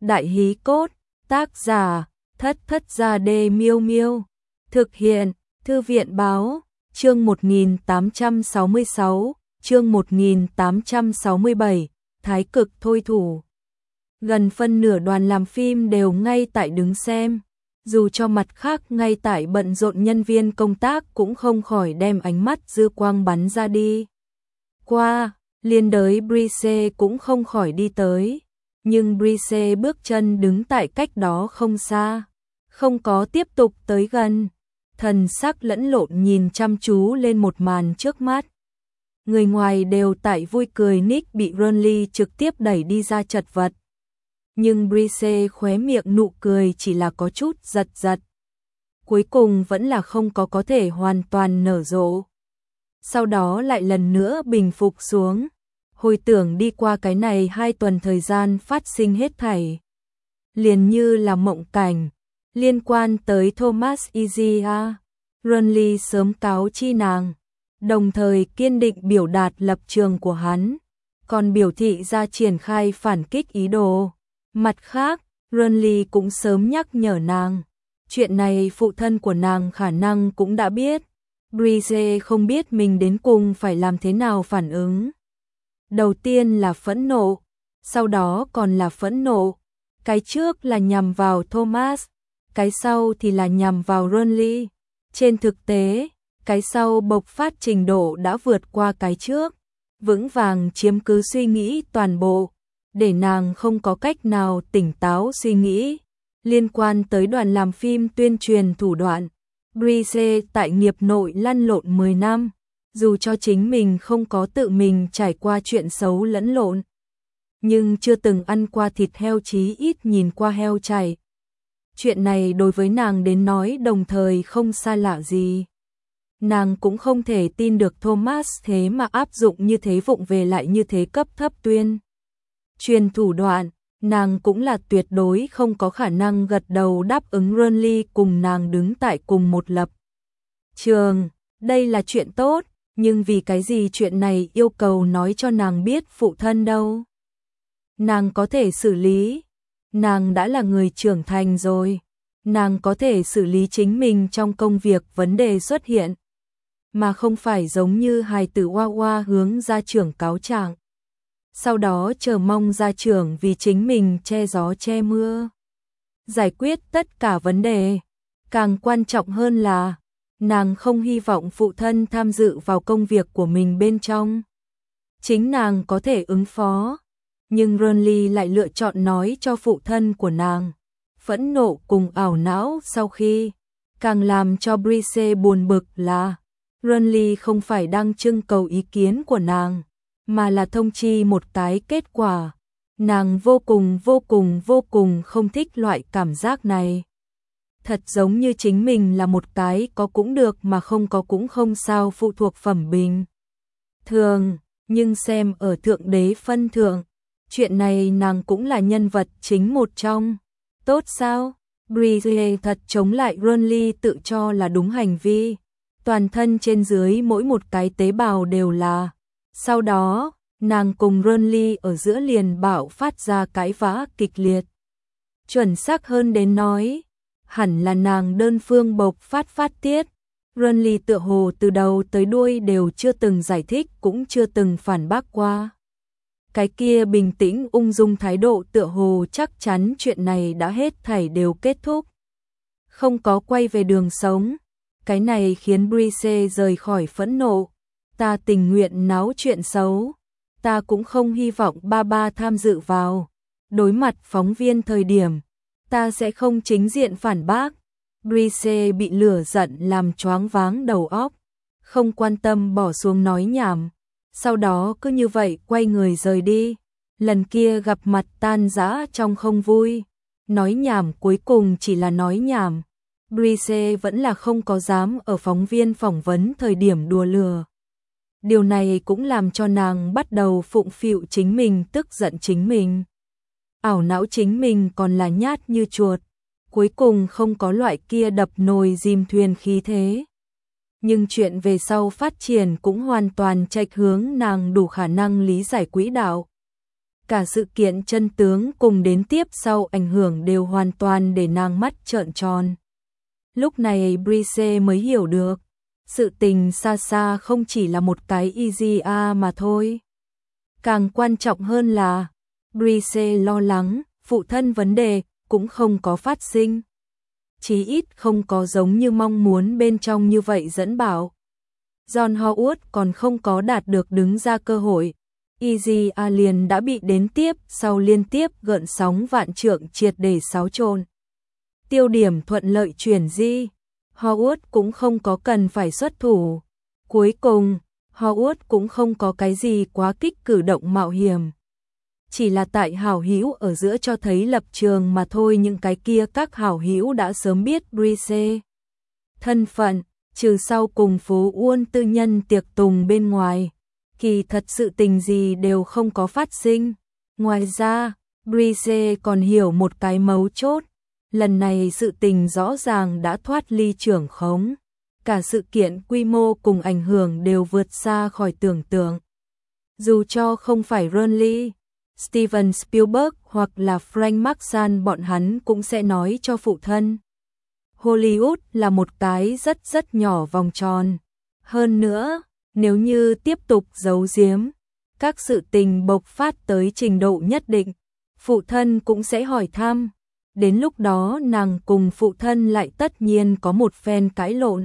Đại hí cốt, tác giả, Thất Thất Gia Đê Miêu Miêu. Thực hiện, Thư viện báo, chương 1866, chương 1867, Thái cực thôi thủ. Gần phân nửa đoàn làm phim đều ngay tại đứng xem. Dù cho mặt khác ngay tại bận rộn nhân viên công tác cũng không khỏi đem ánh mắt dư quang bắn ra đi. Qua, liên đới Brice cũng không khỏi đi tới. Nhưng Brice bước chân đứng tại cách đó không xa, không có tiếp tục tới gần. Thần sắc lẫn lộn nhìn chăm chú lên một màn trước mắt. Người ngoài đều tại vui cười Nick bị Ronly trực tiếp đẩy đi ra chật vật. Nhưng Brice khóe miệng nụ cười chỉ là có chút giật giật. Cuối cùng vẫn là không có thể hoàn toàn nở rộ. Sau đó lại lần nữa bình phục xuống. Hồi tưởng đi qua cái này 2 tuần thời gian phát sinh hết thảy. Liền như là mộng cảnh. Liên quan tới Thomas Izia, Ronly sớm cáo chi nàng. Đồng thời kiên định biểu đạt lập trường của hắn. Còn biểu thị ra triển khai phản kích ý đồ. Mặt khác, Ronly cũng sớm nhắc nhở nàng. Chuyện này phụ thân của nàng khả năng cũng đã biết. Brice không biết mình đến cùng phải làm thế nào phản ứng. Đầu tiên là phẫn nộ, sau đó còn là phẫn nộ. Cái trước là nhằm vào Thomas, cái sau thì là nhằm vào Ronly. Trên thực tế, cái sau bộc phát trình độ đã vượt qua cái trước, vững vàng chiếm cứ suy nghĩ toàn bộ, để nàng không có cách nào tỉnh táo suy nghĩ. Liên quan tới đoàn làm phim tuyên truyền thủ đoạn, Brice tại nghiệp nội lăn lộn 10 năm, dù cho chính mình không có tự mình trải qua chuyện xấu lẫn lộn, nhưng chưa từng ăn qua thịt heo chí ít nhìn qua heo chảy. Chuyện này đối với nàng đến nói đồng thời không xa lạ gì. Nàng cũng không thể tin được Thomas thế mà áp dụng như thế vụng về lại như thế cấp thấp tuyên truyền thủ đoạn. Nàng cũng là tuyệt đối không có khả năng gật đầu đáp ứng Ronly cùng nàng đứng tại cùng một lập trường. Đây là chuyện tốt, nhưng vì cái gì chuyện này yêu cầu nói cho nàng biết phụ thân đâu. Nàng có thể xử lý, nàng đã là người trưởng thành rồi, nàng có thể xử lý chính mình trong công việc vấn đề xuất hiện, mà không phải giống như hài tử hoa hoa hướng gia trưởng cáo trạng. Sau đó chờ mong gia trưởng vì chính mình che gió che mưa, giải quyết tất cả vấn đề. Càng quan trọng hơn là, nàng không hy vọng phụ thân tham dự vào công việc của mình bên trong. Chính nàng có thể ứng phó, nhưng Ronly lại lựa chọn nói cho phụ thân của nàng. Phẫn nộ cùng ảo não sau khi, càng làm cho Brice buồn bực là, Ronly không phải đang trưng cầu ý kiến của nàng, mà là thông chi một cái kết quả. Nàng vô cùng không thích loại cảm giác này. Thật giống như chính mình là một cái có cũng được mà không có cũng không sao phụ thuộc phẩm bình thường, nhưng xem ở thượng đế phân thượng, chuyện này nàng cũng là nhân vật chính một trong. Tốt sao? Brice thật chống lại Ronly tự cho là đúng hành vi. Toàn thân trên dưới mỗi một cái tế bào đều là. Sau đó, nàng cùng Ronly ở giữa liền bạo phát ra cãi vã kịch liệt. Chuẩn xác hơn đến nói, hẳn là nàng đơn phương bộc phát tiết. Ronly tựa hồ từ đầu tới đuôi đều chưa từng giải thích cũng chưa từng phản bác qua. Cái kia bình tĩnh ung dung thái độ tựa hồ chắc chắn chuyện này đã hết thảy đều kết thúc. Không có quay về đường sống. Cái này khiến Brice rời khỏi phẫn nộ. Ta tình nguyện náo chuyện xấu. Ta cũng không hy vọng ba tham dự vào. Đối mặt phóng viên thời điểm, ta sẽ không chính diện phản bác. Brice bị lửa giận làm choáng váng đầu óc, không quan tâm bỏ xuống nói nhảm. Sau đó cứ như vậy quay người rời đi. Lần kia gặp mặt tan rã trong không vui. Nói nhảm cuối cùng chỉ là nói nhảm. Brice vẫn là không có dám ở phóng viên phỏng vấn thời điểm đùa lừa. Điều này cũng làm cho nàng bắt đầu phụng phịu chính mình, tức giận chính mình. Ảo não chính mình còn là nhát như chuột. Cuối cùng không có loại kia đập nồi dìm thuyền khí thế. Nhưng chuyện về sau phát triển cũng hoàn toàn chệch hướng nàng đủ khả năng lý giải quỹ đạo. Cả sự kiện chân tướng cùng đến tiếp sau ảnh hưởng đều hoàn toàn để nàng mắt trợn tròn. Lúc này Brice mới hiểu được, sự tình xa xa không chỉ là một cái EGA mà thôi. Càng quan trọng hơn là, Brice lo lắng, phụ thân vấn đề cũng không có phát sinh. Chí ít không có giống như mong muốn bên trong như vậy dẫn bảo. John Howard còn không có đạt được đứng ra cơ hội. EGA liền đã bị đến tiếp sau liên tiếp gợn sóng vạn trượng triệt để xáo trộn. Tiêu điểm thuận lợi chuyển di, Howard cũng không có cần phải xuất thủ. Cuối cùng, Howard cũng không có cái gì quá kích cử động mạo hiểm. Chỉ là tại hảo hữu ở giữa cho thấy lập trường mà thôi, những cái kia các hảo hữu đã sớm biết Brice thân phận, trừ sau cùng phố Uôn tư nhân tiệc tùng bên ngoài. Kỳ thật sự tình gì đều không có phát sinh. Ngoài ra, Brice còn hiểu một cái mấu chốt. Lần này sự tình rõ ràng đã thoát ly trưởng khống. Cả sự kiện quy mô cùng ảnh hưởng đều vượt xa khỏi tưởng tượng. Dù cho không phải Ron Lee, Steven Spielberg hoặc là Frank Marshall, bọn hắn cũng sẽ nói cho phụ thân. Hollywood là một cái rất nhỏ vòng tròn. Hơn nữa, nếu như tiếp tục giấu giếm, các sự tình bộc phát tới trình độ nhất định, phụ thân cũng sẽ hỏi thăm. Đến lúc đó nàng cùng phụ thân lại tất nhiên có một phen cãi lộn.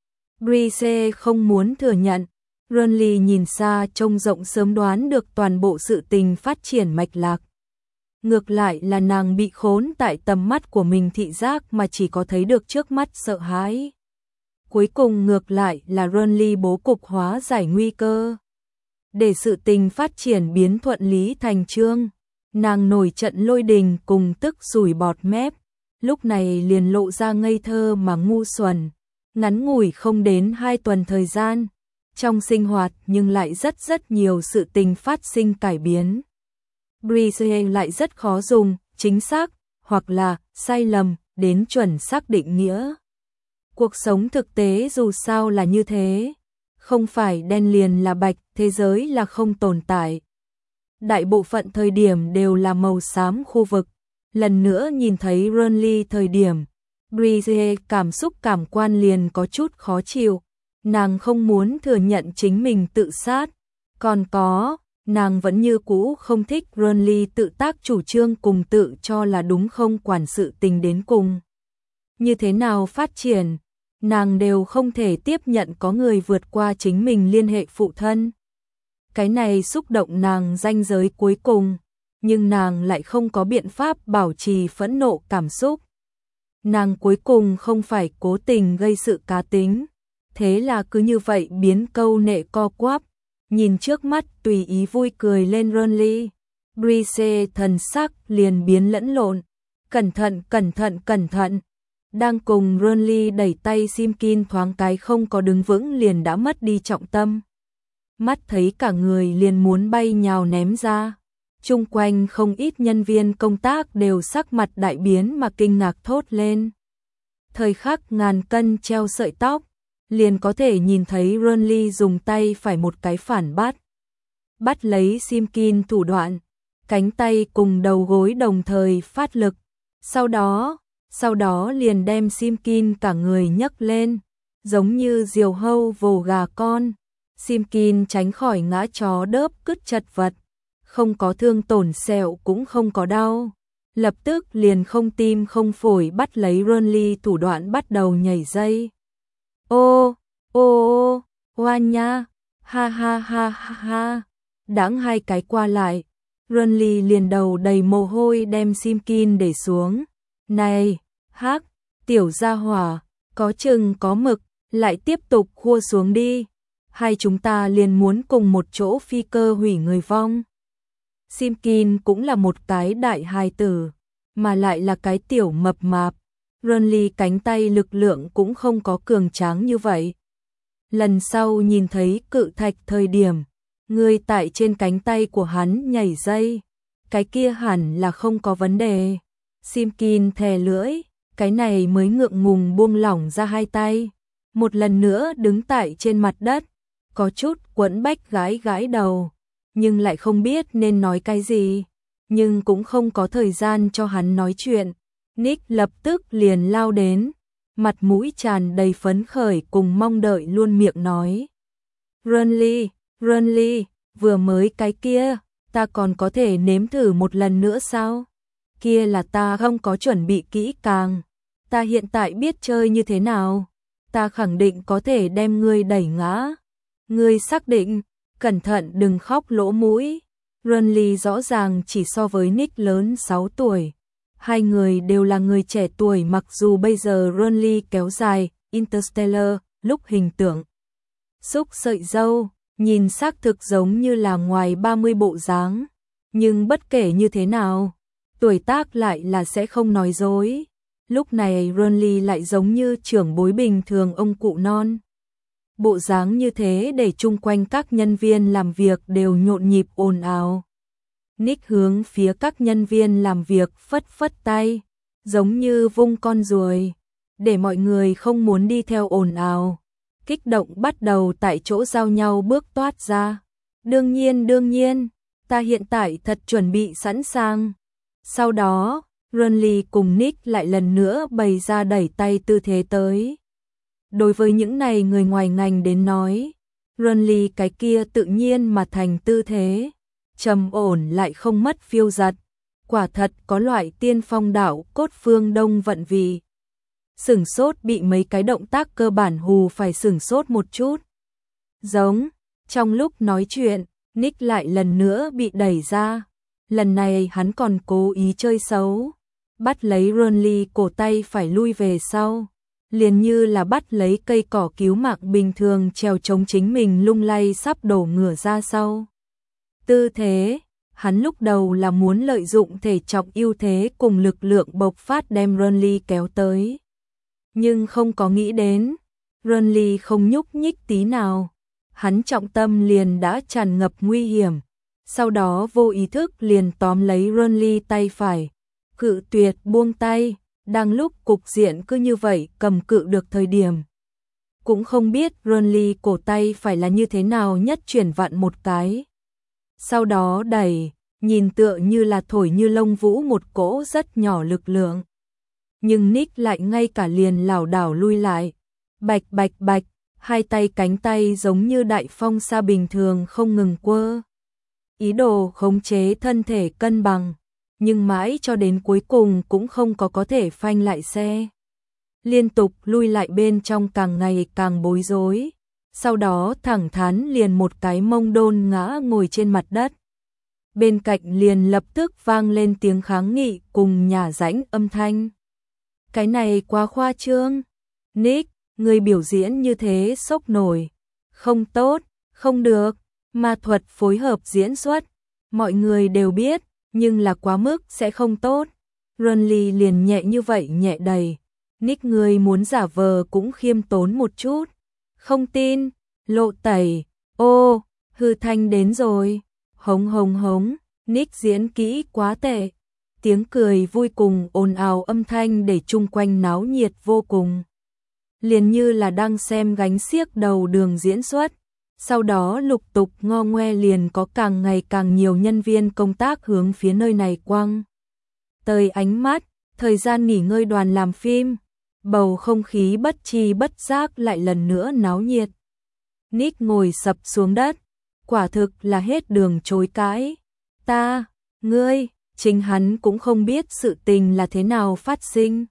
Brice không muốn thừa nhận. Ronly nhìn xa trông rộng sớm đoán được toàn bộ sự tình phát triển mạch lạc. Ngược lại là nàng bị khốn tại tầm mắt của mình thị giác mà chỉ có thấy được trước mắt sợ hãi. Cuối cùng ngược lại là Ronly bố cục hóa giải nguy cơ. Để sự tình phát triển biến thuận lý thành chương, nàng nổi trận lôi đình cùng tức sủi bọt mép, lúc này liền lộ ra ngây thơ mà ngu xuẩn. Ngắn ngủi không đến 2 tuần thời gian, trong sinh hoạt nhưng lại rất nhiều sự tình phát sinh cải biến. Brice lại rất khó dùng, chính xác, hoặc là sai lầm, đến chuẩn xác định nghĩa. Cuộc sống thực tế dù sao là như thế, không phải đen liền là bạch, thế giới là không tồn tại. Đại bộ phận thời điểm đều là màu xám khu vực. Lần nữa nhìn thấy Ronly thời điểm, Brice cảm xúc cảm quan liền có chút khó chịu. Nàng không muốn thừa nhận chính mình tự sát. Còn có, nàng vẫn như cũ không thích Ronly tự tác chủ trương cùng tự cho là đúng không quản sự tình đến cùng. Như thế nào phát triển, nàng đều không thể tiếp nhận có người vượt qua chính mình liên hệ phụ thân. Cái này xúc động nàng ranh giới cuối cùng, nhưng nàng lại không có biện pháp bảo trì phẫn nộ cảm xúc. Nàng cuối cùng không phải cố tình gây sự cá tính, thế là cứ như vậy biến câu nệ co quắp, nhìn trước mắt tùy ý vui cười lên Ronly. Brice thần sắc liền biến lẫn lộn, cẩn thận. Đang cùng Ronly đẩy tay Simkin thoáng cái không có đứng vững liền đã mất đi trọng tâm. Mắt thấy cả người liền muốn bay nhào ném ra. Chung quanh không ít nhân viên công tác đều sắc mặt đại biến mà kinh ngạc thốt lên. Thời khắc ngàn cân treo sợi tóc, liền có thể nhìn thấy Ronly dùng tay phải một cái phản bắt lấy Simkin thủ đoạn, cánh tay cùng đầu gối đồng thời phát lực. Sau đó liền đem Simkin cả người nhấc lên, giống như diều hâu vồ gà con. Simkin tránh khỏi ngã chó đớp cứt chật vật, không có thương tổn sẹo cũng không có đau. Lập tức liền không tim không phổi bắt lấy Ronly thủ đoạn bắt đầu nhảy dây. Hoa nha, ha. Đãng 2 cái qua lại, Ronly liền đầu đầy mồ hôi đem Simkin để xuống. Này, tiểu gia hỏa, có chừng có mực, lại tiếp tục khua xuống đi. Hai chúng ta liền muốn cùng một chỗ phi cơ hủy người vong. Simkin cũng là một cái đại hài tử, mà lại là cái tiểu mập mạp. Ronly cánh tay lực lượng cũng không có cường tráng như vậy. Lần sau nhìn thấy cự thạch thời điểm, người tại trên cánh tay của hắn nhảy dây, cái kia hẳn là không có vấn đề. Simkin thè lưỡi, cái này mới ngượng ngùng buông lỏng ra 2 tay. Một lần nữa đứng tại trên mặt đất, có chút quẫn bách gãi đầu, nhưng lại không biết nên nói cái gì. nhưng cũng không có thời gian cho hắn nói chuyện. Nick lập tức liền lao đến, mặt mũi tràn đầy phấn khởi cùng mong đợi luôn miệng nói. Renly, vừa mới cái kia, ta còn có thể nếm thử một lần nữa sao? Kia là ta không có chuẩn bị kỹ càng. Ta hiện tại biết chơi như thế nào. Ta khẳng định có thể đem ngươi đẩy ngã. Ngươi xác định, cẩn thận đừng khóc lỗ mũi. Renly rõ ràng chỉ so với Nick lớn 6 tuổi. Hai người đều là người trẻ tuổi, mặc dù bây giờ Renly kéo dài Interstellar, lúc hình tượng xúc sợi râu, nhìn xác thực giống như là ngoài 30 bộ dáng, nhưng bất kể như thế nào, tuổi tác lại là sẽ không nói dối. Lúc này Renly lại giống như trưởng bối bình thường, ông cụ non. Bộ dáng như thế để chung quanh các nhân viên làm việc đều nhộn nhịp ồn ào. Nick hướng phía các nhân viên làm việc phất phất tay, giống như vung con ruồi, để mọi người không muốn đi theo ồn ào. Kích động bắt đầu tại chỗ giao nhau bước toát ra. Đương nhiên, ta hiện tại thật chuẩn bị sẵn sàng. Sau đó, Renly cùng Nick lại lần nữa bày ra đẩy tay tư thế tới. Đối với những này người ngoài ngành đến nói, Renly cái kia tự nhiên mà thành tư thế, trầm ổn lại không mất phiêu giật, quả thật có loại tiên phong đạo cốt phương Đông vận vị. Sửng sốt bị mấy cái động tác cơ bản hù phải sửng sốt một chút. Giống, trong lúc nói chuyện, Nick lại lần nữa bị đẩy ra. Lần này hắn còn cố ý chơi xấu, bắt lấy Renly cổ tay phải lui về sau, liền như là bắt lấy cây cỏ cứu mạng bình thường trèo chống chính mình lung lay sắp đổ ngửa ra sau. Tư thế, hắn lúc đầu là muốn lợi dụng thể trọng ưu thế cùng lực lượng bộc phát đem Renly kéo tới. Nhưng không có nghĩ đến, Renly không nhúc nhích tí nào, hắn trọng tâm liền đã tràn ngập nguy hiểm. Sau đó vô ý thức liền tóm lấy Renly tay phải, cự tuyệt buông tay, đang lúc cục diện cứ như vậy cầm cự được thời điểm. Cũng không biết Renly cổ tay phải là như thế nào nhất chuyển vặn một cái. Sau đó đẩy, nhìn tựa như là thổi như lông vũ một cỗ rất nhỏ lực lượng. Nhưng Nick lại ngay cả liền lảo đảo lui lại. Bạch bạch bạch, hai tay cánh tay giống như đại phong sa bình thường không ngừng quơ. Ý đồ khống chế thân thể cân bằng, nhưng mãi cho đến cuối cùng cũng không có thể phanh lại xe. Liên tục lui lại bên trong càng ngày càng bối rối, sau đó thẳng thắn liền một cái mông đôn ngã ngồi trên mặt đất. Bên cạnh liền lập tức vang lên tiếng kháng nghị cùng nhả rãnh âm thanh. Cái này quá khoa trương. Nick, người biểu diễn như thế sốc nổi. Không tốt, không được. Ma thuật phối hợp diễn xuất, mọi người đều biết, nhưng là quá mức sẽ không tốt. Renly liền nhẹ như vậy nhẹ đầy. Nick, người muốn giả vờ cũng khiêm tốn một chút. Không tin, lộ tẩy, ô, hư thanh đến rồi. Hống hống hống, Nick diễn kỹ quá tệ. Tiếng cười vui cùng ồn ào âm thanh để chung quanh náo nhiệt vô cùng. Liền như là đang xem gánh xiếc đầu đường diễn xuất. Sau đó lục tục ngo ngoe liền có càng ngày càng nhiều nhân viên công tác hướng phía nơi này quăng tới ánh mắt. Thời gian nghỉ ngơi đoàn làm phim, bầu không khí bất tri bất giác lại lần nữa náo nhiệt. Nick ngồi sập xuống đất, quả thực là hết đường chối cãi. Ta, ngươi, chính hắn cũng không biết sự tình là thế nào phát sinh.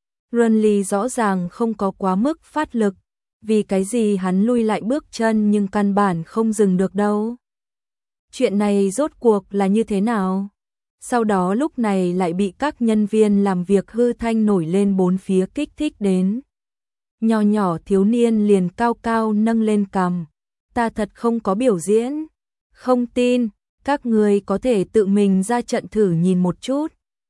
Renly rõ ràng không có quá mức phát lực, vì cái gì hắn lui lại bước chân nhưng căn bản không dừng được đâu. Chuyện này rốt cuộc là như thế nào? Sau đó lúc này lại bị các nhân viên làm việc hư thanh nổi lên bốn phía kích thích đến. Nhỏ nhỏ thiếu niên liền cao cao nâng lên cằm. Ta thật không có biểu diễn. Không tin, các người có thể tự mình ra trận thử nhìn một chút.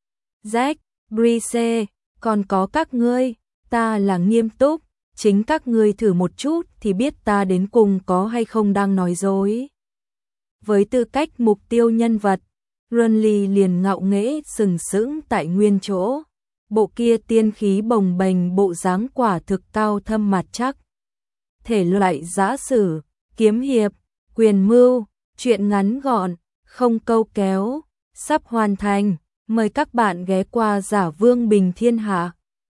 Jack, Brice, còn có các ngươi, ta là nghiêm túc. Chính các ngươi thử một chút thì biết ta đến cùng có hay không đang nói dối. Với tư cách mục tiêu nhân vật, Renly liền ngạo nghễ sừng sững tại nguyên chỗ. Bộ kia tiên khí bồng bềnh bộ dáng quả thực cao thâm mặt chắc. Thể loại giã sử, kiếm hiệp, quyền mưu, chuyện ngắn gọn, không câu kéo, sắp hoàn thành. Mời các bạn ghé qua Giả Vương Bình Thiên Hạ.